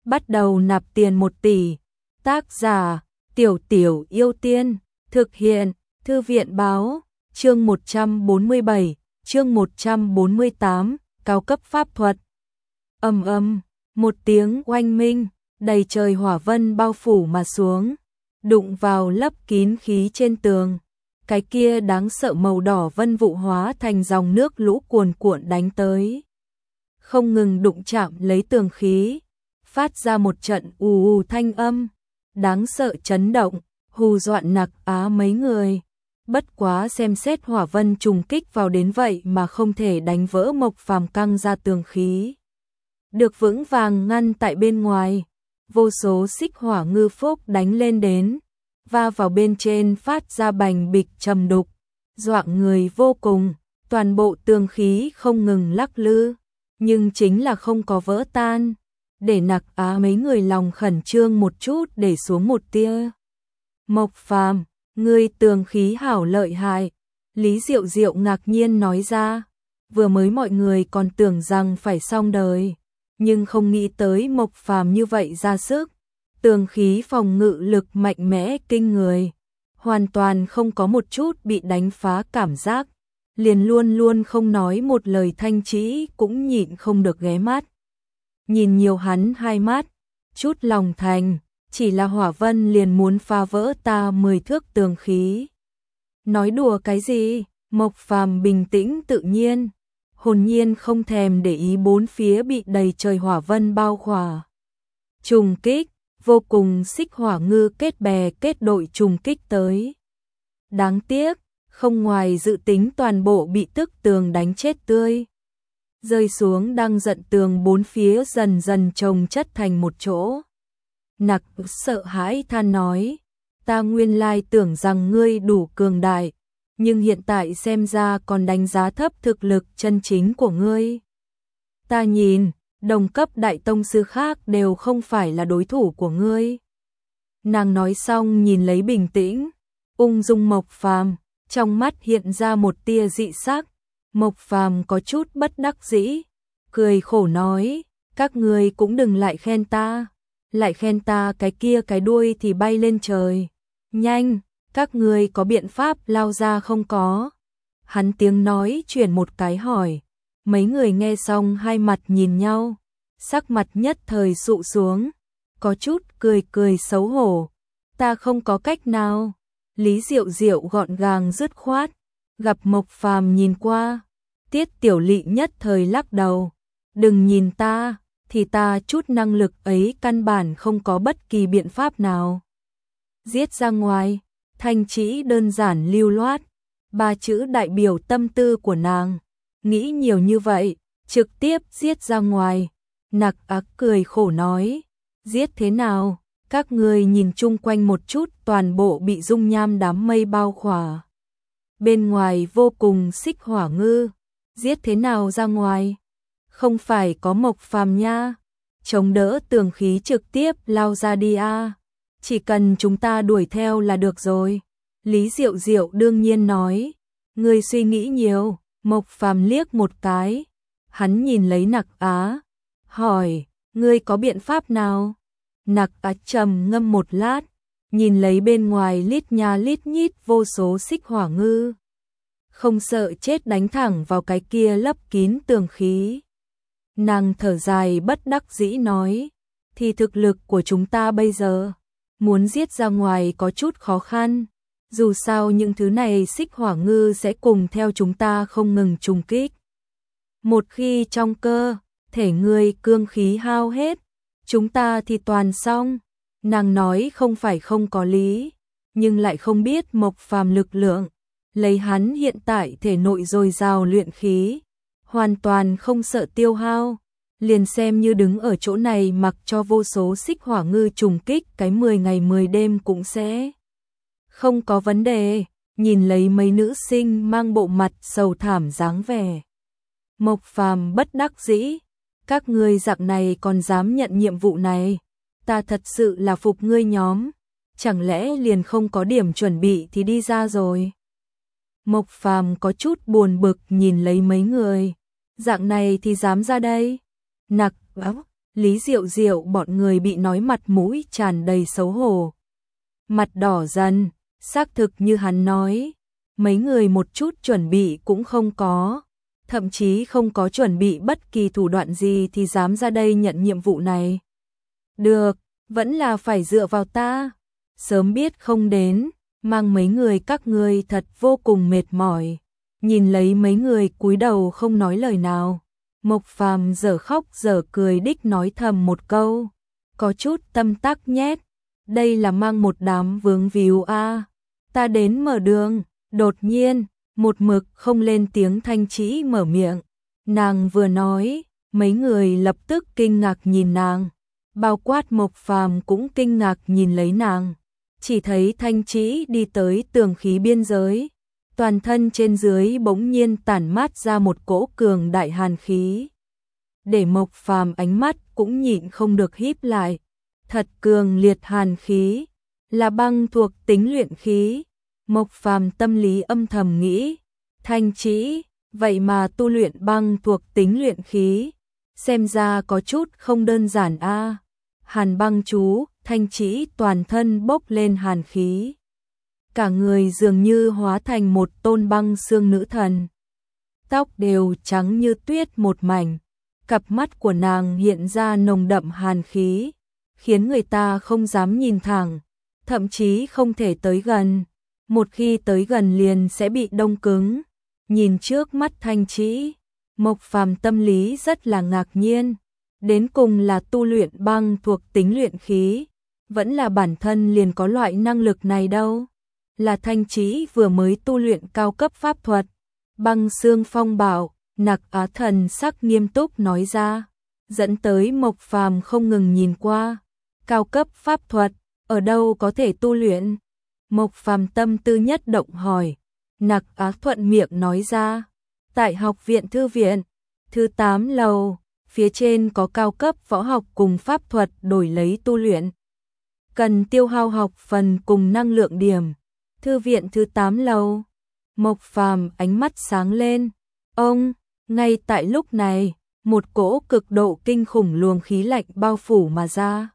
bắt đầu nạp tiền 1 tỷ. Tác giả, Tiểu Tiểu Yêu Tiên, thực hiện, Thư viện báo, chương 147, chương 148, cao cấp pháp thuật. Ầm ầm, một tiếng oanh minh, đầy trời hỏa vân bao phủ mà xuống, đụng vào lấp kín khí trên tường. Cái kia đáng sợ màu đỏ vân vụ hóa thành dòng nước lũ cuồn cuộn đánh tới, không ngừng đụng chạm lấy tường khí, phát ra một trận ù ù thanh âm, đáng sợ chấn động, hù dọa Nặc Á mấy người. Bất quá xem xét hỏa vân trùng kích vào đến vậy mà không thể đánh vỡ Mộc Phàm căng ra tường khí, được vững vàng ngăn tại bên ngoài. Vô số xích hỏa ngư phốc đánh lên đến, va vào bên trên phát ra bành bịch trầm đục, dọa người vô cùng. Toàn bộ tường khí không ngừng lắc lư, nhưng chính là không có vỡ tan, để Nặc Á mấy người lòng khẩn trương một chút để xuống một tia. Mộc Phàm, ngươi tường khí hảo lợi hại, Lý Diệu Diệu ngạc nhiên nói ra. Vừa mới mọi người còn tưởng rằng phải xong đời, nhưng không nghĩ tới Mộc Phàm như vậy ra sức. Tường khí phòng ngự lực mạnh mẽ kinh người, hoàn toàn không có một chút bị đánh phá cảm giác. Liền luôn luôn không nói một lời Thanh Trĩ cũng nhịn không được ghé mắt nhìn nhiều hắn 2 mắt, chút lòng thành, chỉ là hỏa vân liền muốn phá vỡ ta 10 thước tường khí. Nói đùa cái gì? Mộc Phàm bình tĩnh tự nhiên, hồn nhiên không thèm để ý bốn phía bị đầy trời hỏa vân bao khỏa. Trùng kích, vô cùng xích hỏa ngư kết bè kết đội trùng kích tới. Đáng tiếc, không ngoài dự tính toàn bộ bị tức tường đánh chết tươi. Rơi xuống đang giận tường bốn phía dần dần chồng chất thành một chỗ. Nặc sợ hãi than nói, ta nguyên lai tưởng rằng ngươi đủ cường đại, nhưng hiện tại xem ra còn đánh giá thấp thực lực chân chính của ngươi. Ta nhìn, đồng cấp đại tông sư khác đều không phải là đối thủ của ngươi. Nàng nói xong nhìn lấy bình tĩnh, ung dung Mộc Phàm, trong mắt hiện ra một tia dị sắc. Mộc Phàm có chút bất đắc dĩ, cười khổ nói, các ngươi cũng đừng lại khen ta, lại khen ta cái kia cái đuôi thì bay lên trời. Nhanh, các ngươi có biện pháp lao ra không có? Hắn tiếng nói chuyển một cái hỏi, mấy người nghe xong hai mặt nhìn nhau, sắc mặt nhất thời sụ xuống, có chút cười cười xấu hổ. Ta không có cách nào. Lý Diệu Diệu gọn gàng dứt khoát, gặp Mộc Phàm nhìn qua, Tiết Tiểu Lị nhất thời lắc đầu, đừng nhìn ta, thì ta chút năng lực ấy căn bản không có bất kỳ biện pháp nào. Giết ra ngoài, Thanh Trĩ đơn giản lưu loát, 3 chữ đại biểu tâm tư của nàng, nghĩ nhiều như vậy, trực tiếp giết ra ngoài. Nặc Á cười khổ nói, giết thế nào? Các người nhìn chung quanh một chút, toàn bộ bị dung nham đám mây bao khỏa. Bên ngoài vô cùng xích hỏa ngư, giết thế nào ra ngoài? Không phải có Mộc Phàm nha, chống đỡ tường khí trực tiếp lao ra đi a. Chỉ cần chúng ta đuổi theo là được rồi. Lý Diệu Diệu đương nhiên nói, ngươi suy nghĩ nhiều. Mộc Phàm liếc một cái, hắn nhìn lấy Nặc Á, hỏi, ngươi có biện pháp nào? Nặc Á trầm ngâm một lát, nhìn lấy bên ngoài lít nha lít nhít vô số xích hỏa ngư, không sợ chết đánh thẳng vào cái kia lấp kín tường khí. Nàng thở dài bất đắc dĩ nói, thì thực lực của chúng ta bây giờ, muốn giết ra ngoài có chút khó khăn. Dù sao những thứ này xích hỏa ngư sẽ cùng theo chúng ta không ngừng trùng kích. Một khi trong cơ thể ngươi cương khí hao hết, chúng ta thì toàn xong. Nàng nói không phải không có lý, nhưng lại không biết Mộc Phàm lực lượng, lấy hắn hiện tại thể nội dồi dào luyện khí, hoàn toàn không sợ tiêu hao, liền xem như đứng ở chỗ này mặc cho vô số xích hỏa ngư trùng kích cái 10 ngày 10 đêm cũng sẽ không có vấn đề. Nhìn lấy mấy nữ sinh mang bộ mặt sầu thảm dáng vẻ, Mộc Phàm bất đắc dĩ, các ngươi dạng này còn dám nhận nhiệm vụ này, ta thật sự là phục ngươi nhóm, chẳng lẽ liền không có điểm chuẩn bị thì đi ra rồi. Mộc Phàm có chút buồn bực nhìn lấy mấy người, dạng này thì dám ra đây. Nặc Á Lý Diệu Diệu bọn người bị nói mặt mũi tràn đầy xấu hổ. Mặt đỏ dần, xác thực như hắn nói, mấy người một chút chuẩn bị cũng không có, thậm chí không có chuẩn bị bất kỳ thủ đoạn gì thì dám ra đây nhận nhiệm vụ này. Được, vẫn là phải dựa vào ta. Sớm biết không đến, mang mấy người các ngươi thật vô cùng mệt mỏi. Nhìn lấy mấy người cúi đầu không nói lời nào, Mộc Phàm dở khóc dở cười đích nói thầm một câu, có chút tâm tắc nhét, đây là mang một đám vướng víu a. Ta đến mở đường. Đột nhiên, một mực không lên tiếng Thanh Trĩ mở miệng. Nàng vừa nói, mấy người lập tức kinh ngạc nhìn nàng, bao quát Mộc Phàm cũng kinh ngạc nhìn lấy nàng. Chỉ thấy Thanh Trĩ đi tới tường khí biên giới, toàn thân trên dưới bỗng nhiên tản mát ra một cỗ cường đại hàn khí. Để Mộc Phàm ánh mắt cũng nhịn không được híp lại, thật cường liệt hàn khí, là băng thuộc tính luyện khí. Mộc Phàm tâm lý âm thầm nghĩ, Thanh Trĩ, vậy mà tu luyện băng thuộc tính luyện khí, xem ra có chút không đơn giản a. Hàn băng chú, Thanh Trĩ toàn thân bốc lên hàn khí. Cả người dường như hóa thành một tôn băng xương nữ thần. Tóc đều trắng như tuyết một mảnh, cặp mắt của nàng hiện ra nồng đậm hàn khí, khiến người ta không dám nhìn thẳng, thậm chí không thể tới gần. Một khi tới gần liền sẽ bị đông cứng. Nhìn trước mắt Thanh Trĩ, Mộc Phàm tâm lý rất là ngạc nhiên. Đến cùng là tu luyện băng thuộc tính luyện khí, vẫn là bản thân liền có loại năng lực này đâu. Là Thanh Trĩ vừa mới tu luyện cao cấp pháp thuật, băng xương phong bảo, Nặc Á Thần sắc nghiêm túc nói ra, dẫn tới Mộc Phàm không ngừng nhìn qua. Cao cấp pháp thuật, ở đâu có thể tu luyện? Mộc Phàm tâm tư nhất động hỏi. Nặc Á thuận miệng nói ra, tại học viện thư viện, thứ 8 lầu, phía trên có cao cấp võ học cùng pháp thuật đổi lấy tu luyện. Cần tiêu hao học phần cùng năng lượng điểm. Thư viện thứ 8 lầu. Mộc Phàm ánh mắt sáng lên. Ông, ngay tại lúc này, một cỗ cực độ kinh khủng luồng khí lạnh bao phủ mà ra.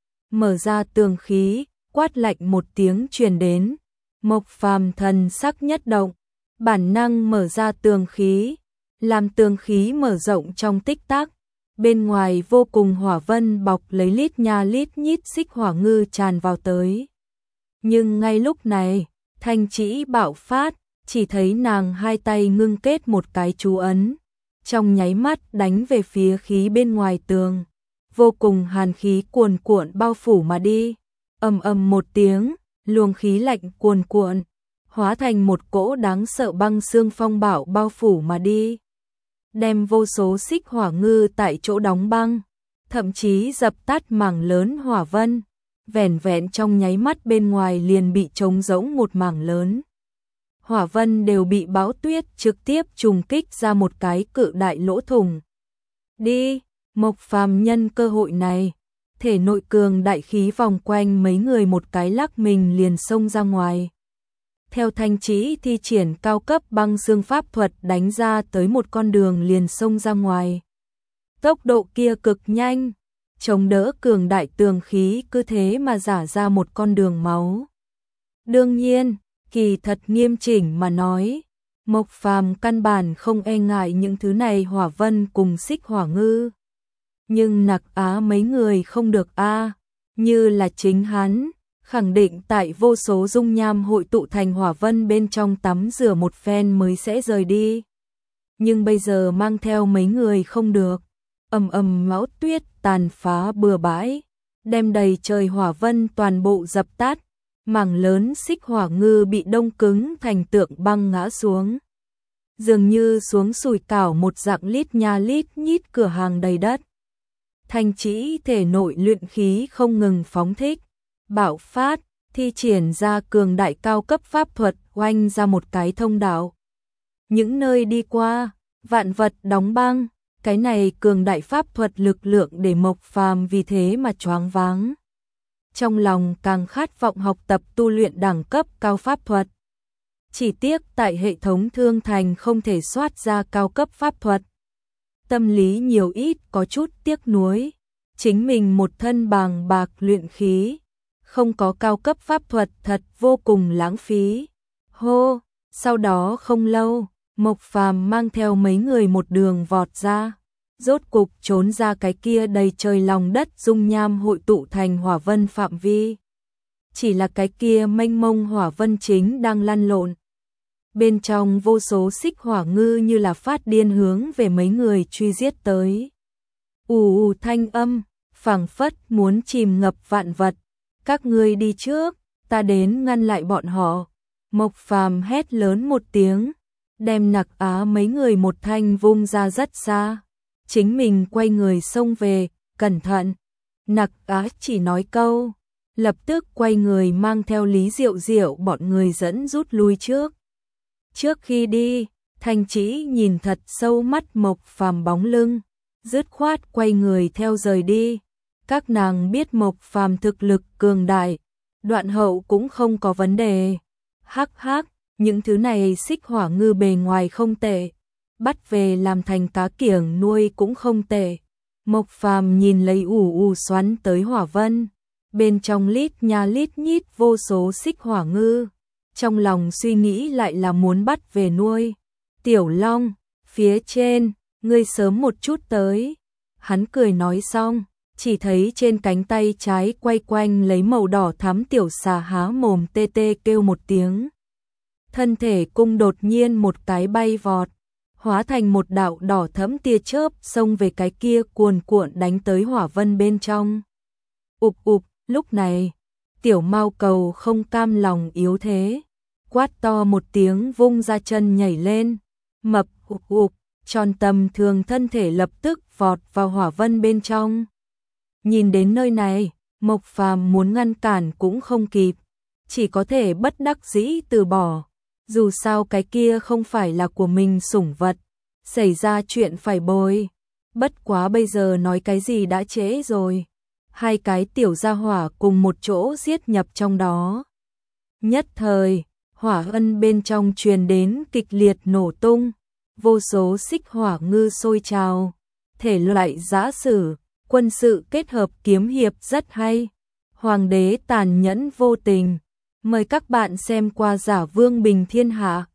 Mở ra tường khí, quát lạnh một tiếng truyền đến. Mộc Phàm thần sắc nhất động, bản năng mở ra tường khí, làm tường khí mở rộng trong tích tắc. Bên ngoài vô cùng hỏa vân bọc lấy lít nha lít nhít xích hỏa ngư tràn vào tới. Nhưng ngay lúc này, Thanh Trĩ bạo phát, chỉ thấy nàng hai tay ngưng kết một cái chú ấn, trong nháy mắt đánh về phía khí bên ngoài tường. Vô cùng hàn khí cuồn cuộn bao phủ mà đi. Ầm ầm một tiếng, luồng khí lạnh cuồn cuộn, hóa thành một cỗ đáng sợ băng xương phong bạo bao phủ mà đi. Đem vô số xích hỏa ngư tại chỗ đóng băng, thậm chí dập tắt mảng lớn hỏa vân. Vẻn vẹn trong nháy mắt bên ngoài liền bị trống rỗng một mảng lớn. Hỏa vân đều bị bão tuyết trực tiếp trùng kích ra một cái cự đại lỗ thủng. Đi, Mộc Phàm nhân cơ hội này, thể nội cường đại khí vòng quanh mấy người một cái lắc mình liền xông ra ngoài. Theo Thanh Trĩ thi triển cao cấp băng xương pháp thuật đánh ra tới một con đường liền xông ra ngoài. Tốc độ kia cực nhanh, chống đỡ cường đại tường khí cứ thế mà rã ra một con đường máu. Đương nhiên, kỳ thật nghiêm chỉnh mà nói, Mộc Phàm căn bản không e ngại những thứ này hỏa vân cùng xích hỏa ngư. Nhưng Nặc Á mấy người không được a, như là chính hắn, khẳng định tại vô số dung nham hội tụ thành hỏa vân bên trong tắm rửa một phen mới sẽ rời đi. Nhưng bây giờ mang theo mấy người không được. Ầm ầm máu tuyết tàn phá bừa bãi, đem đầy trời hỏa vân toàn bộ dập tắt, mảng lớn xích hỏa ngư bị đông cứng thành tượng băng ngã xuống. Dường như xuống sùi cảo một dạng lít nha lít nhít cửa hàng đầy đất. Thanh Trĩ thể nội luyện khí không ngừng phóng thích, bạo phát, thi triển ra cường đại cao cấp pháp thuật oanh ra một cái thông đạo. Những nơi đi qua, vạn vật đóng băng, cái này cường đại pháp thuật lực lượng để Mộc Phàm vì thế mà choáng váng. Trong lòng càng khát vọng học tập tu luyện đẳng cấp cao pháp thuật. Chỉ tiếc tại hệ thống thương thành không thể soát ra cao cấp pháp thuật. Tâm lý nhiều ít có chút tiếc nuối. chính mình một thân bàng bạc luyện khí, không có cao cấp pháp thuật thật vô cùng lãng phí. Hô, sau đó không lâu, Mộc Phàm mang theo mấy người một đường vọt ra, rốt cục trốn ra cái kia đầy trời lòng đất dung nham hội tụ thành hỏa vân phạm vi. Chỉ là cái kia mênh mông hỏa vân chính đang lăn lộn. Bên trong vô số xích hỏa ngư như là phát điên hướng về mấy người truy giết tới. Ù thanh âm, phảng phất muốn chìm ngập vạn vật. Các ngươi đi trước, ta đến ngăn lại bọn họ. Mộc Phàm hét lớn một tiếng, đem Nặc Á mấy người một thanh vung ra rất xa. Chính mình quay người xông về, cẩn thận. Nặc Á chỉ nói câu, lập tức quay người mang theo Lý Diệu Diệu bọn người dẫn rút lui trước. Trước khi đi, Thanh Chỉ nhìn thật sâu mắt Mộc Phàm bóng lưng, dứt khoát quay người theo rời đi. Các nàng biết Mộc Phàm thực lực cường đại, đoạn hậu cũng không có vấn đề. Hắc hắc, những thứ này xích hỏa ngư bề ngoài không tệ, bắt về làm thành cá kiểng nuôi cũng không tệ. Mộc Phàm nhìn lấy ù xoắn tới hỏa vân, bên trong lít nha lít nhít vô số xích hỏa ngư, trong lòng suy nghĩ lại là muốn bắt về nuôi. Tiểu Long, phía trên, ngươi sớm một chút tới. Hắn cười nói xong, chỉ thấy trên cánh tay trái quay quanh lấy màu đỏ thắm tiểu xà há mồm tê tê kêu một tiếng. Thân thể cung đột nhiên một cái bay vọt, hóa thành một đạo đỏ thẫm tia chớp xông về cái kia cuồn cuộn đánh tới hỏa vân bên trong. Ụp ụp, lúc này, tiểu mao cầu không cam lòng yếu thế, quát to một tiếng vung ra chân nhảy lên, mập ụp ụp, tròn tầm thường thân thể lập tức vọt vào hỏa vân bên trong. Nhìn đến nơi này, Mộc Phàm muốn ngăn cản cũng không kịp, chỉ có thể bất đắc dĩ từ bỏ. Dù sao cái kia không phải là của mình sủng vật, xảy ra chuyện phải bồi. Bất quá bây giờ nói cái gì đã trễ rồi. Hai cái tiểu gia hỏa cùng một chỗ giết nhập trong đó. Nhất thời, hỏa ân bên trong truyền đến kịch liệt nổ tung, vô số xích hỏa ngư sôi trào, thể loại giã sử, quân sự kết hợp kiếm hiệp rất hay. Hoàng đế tàn nhẫn vô tình. Mời các bạn xem qua Giả Vương Bình Thiên Hạ.